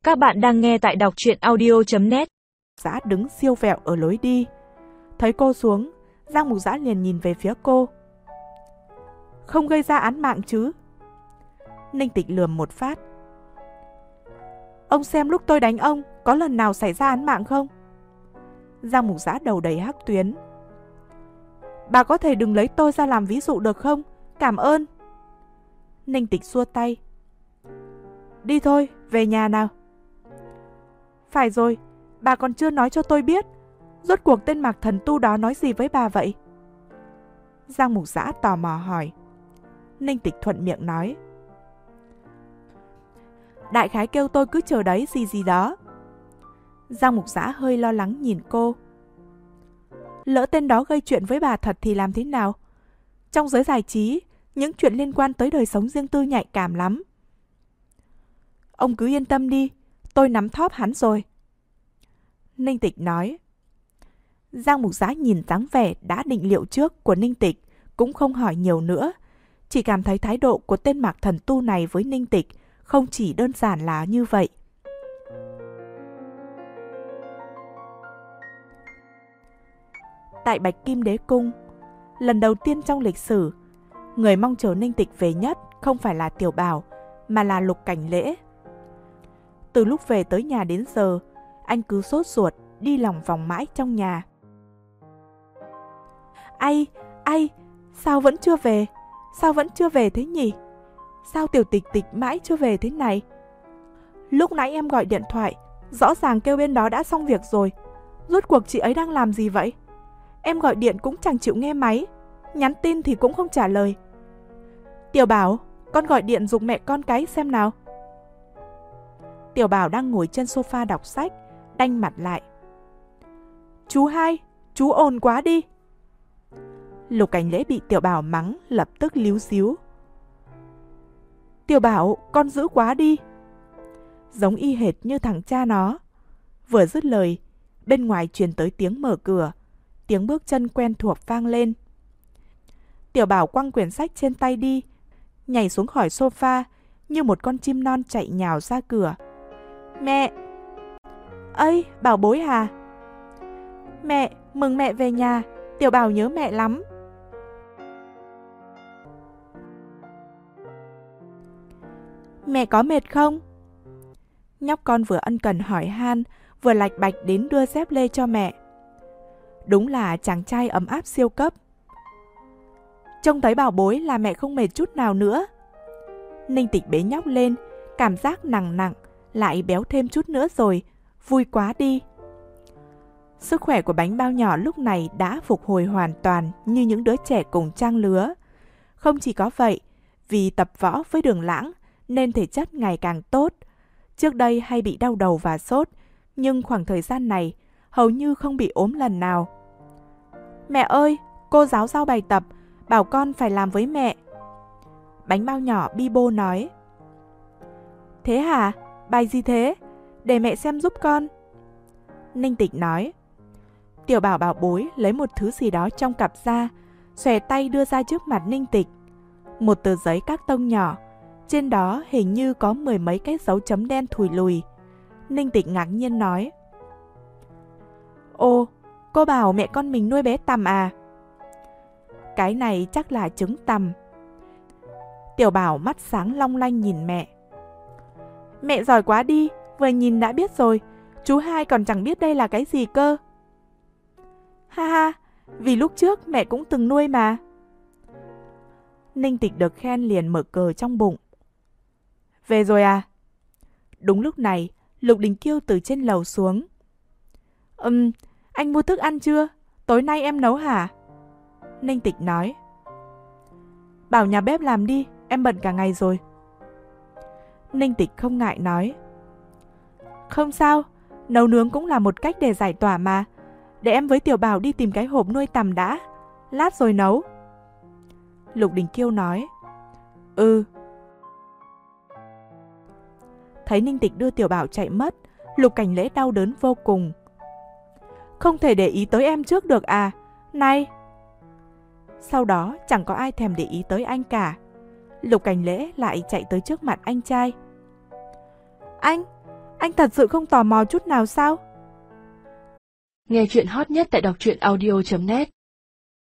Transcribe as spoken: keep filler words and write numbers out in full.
Các bạn đang nghe tại đọc truyện audio chấm net. Dã đứng siêu vẹo ở lối đi. Thấy cô xuống, Giang Mục Dã liền nhìn về phía cô. Không gây ra án mạng chứ? Ninh Tịch lườm một phát. Ông xem lúc tôi đánh ông, có lần nào xảy ra án mạng không? Giang Mục Dã đầu đầy hắc tuyến. Bà có thể đừng lấy tôi ra làm ví dụ được không? Cảm ơn. Ninh Tịch xua tay. Đi thôi, về nhà nào. Phải rồi, bà còn chưa nói cho tôi biết. Rốt cuộc tên Mạc Thần Tu đó nói gì với bà vậy? Giang Mục Dã tò mò hỏi. Ninh Tịch thuận miệng nói. Đại khái kêu tôi cứ chờ đấy gì gì đó. Giang Mục Dã hơi lo lắng nhìn cô. Lỡ tên đó gây chuyện với bà thật thì làm thế nào? Trong giới giải trí, những chuyện liên quan tới đời sống riêng tư nhạy cảm lắm. Ông cứ yên tâm đi, tôi nắm thóp hắn rồi. Ninh Tịch nói. Giang Mục Dã nhìn dáng vẻ đã định liệu trước của Ninh Tịch, cũng không hỏi nhiều nữa. Chỉ cảm thấy thái độ của tên Mạc Thần Tu này với Ninh Tịch không chỉ đơn giản là như vậy. Tại Bạch Kim Đế Cung, lần đầu tiên trong lịch sử, người mong chờ Ninh Tịch về nhất không phải là Tiểu Bảo, mà là Lục Cảnh Lễ. Từ lúc về tới nhà đến giờ, anh cứ sốt ruột, đi lòng vòng mãi trong nhà. Ai, ai, sao vẫn chưa về? Sao vẫn chưa về thế nhỉ? Sao Tiểu Tịch Tịch mãi chưa về thế này? Lúc nãy em gọi điện thoại, rõ ràng kêu bên đó đã xong việc rồi. Rốt cuộc chị ấy đang làm gì vậy? Em gọi điện cũng chẳng chịu nghe máy, nhắn tin thì cũng không trả lời. Tiểu Bảo, con gọi điện giục mẹ con cái xem nào. Tiểu Bảo đang ngồi trên sofa đọc sách, đanh mặt lại. Chú hai, chú ồn quá đi. Lục Cảnh Lễ bị Tiểu Bảo mắng, lập tức líu díu. Tiểu Bảo, con giữ quá đi. Giống y hệt như thằng cha nó. Vừa dứt lời, bên ngoài truyền tới tiếng mở cửa. Tiếng bước chân quen thuộc vang lên. Tiểu Bảo quăng quyển sách trên tay đi, nhảy xuống khỏi sofa như một con chim non chạy nhào ra cửa. Mẹ! Ây, Bảo bối à? Mẹ, mừng mẹ về nhà, Tiểu Bảo nhớ mẹ lắm. Mẹ có mệt không? Nhóc con vừa ân cần hỏi han, vừa lạch bạch đến đưa dép lê cho mẹ. Đúng là chàng trai ấm áp siêu cấp. Trông thấy Bảo bối là mẹ không mệt chút nào nữa. Ninh Tịch bế nhóc lên, cảm giác nặng nặng, lại béo thêm chút nữa rồi, vui quá đi. Sức khỏe của bánh bao nhỏ lúc này đã phục hồi hoàn toàn như những đứa trẻ cùng trang lứa. Không chỉ có vậy, vì tập võ với Đường Lãng nên thể chất ngày càng tốt. Trước đây hay bị đau đầu và sốt, nhưng khoảng thời gian này hầu như không bị ốm lần nào. Mẹ ơi, cô giáo giao bài tập, bảo con phải làm với mẹ. Bánh bao nhỏ bi bô nói. Thế hả? Bài gì thế? Để mẹ xem giúp con. Ninh Tịch nói. Tiểu Bảo bảo bối lấy một thứ gì đó trong cặp ra, xòe tay đưa ra trước mặt Ninh Tịch. Một tờ giấy các tông nhỏ, trên đó hình như có mười mấy cái dấu chấm đen thùi lùi. Ninh Tịch ngạc nhiên nói. Ồ, cô bảo mẹ con mình nuôi bé tằm à? Cái này chắc là trứng tằm. Tiểu Bảo mắt sáng long lanh nhìn mẹ. Mẹ giỏi quá đi, vừa nhìn đã biết rồi, chú hai còn chẳng biết đây là cái gì cơ. Ha ha, vì lúc trước mẹ cũng từng nuôi mà. Ninh Tịch được khen liền mở cờ trong bụng. Về rồi à? Đúng lúc này, Lục Đình Kiêu từ trên lầu xuống. Ừm, anh mua thức ăn chưa? Tối nay em nấu hả? Ninh Tịch nói. Bảo nhà bếp làm đi, em bận cả ngày rồi. Ninh Tịch không ngại nói. Không sao, nấu nướng cũng là một cách để giải tỏa mà. Để em với Tiểu Bảo đi tìm cái hộp nuôi tằm đã, lát rồi nấu. Lục Đình Kiêu nói. Ừ. Thấy Ninh Tịch đưa Tiểu Bảo chạy mất, Lục Cảnh Lễ đau đớn vô cùng. Không thể để ý tới em trước được à? Này! Sau đó chẳng có ai thèm để ý tới anh cả. Lục Cảnh Lễ lại chạy tới trước mặt anh trai. Anh, Anh thật sự không tò mò chút nào sao? Nghe chuyện hot nhất tại đọc truyện audio chấm net.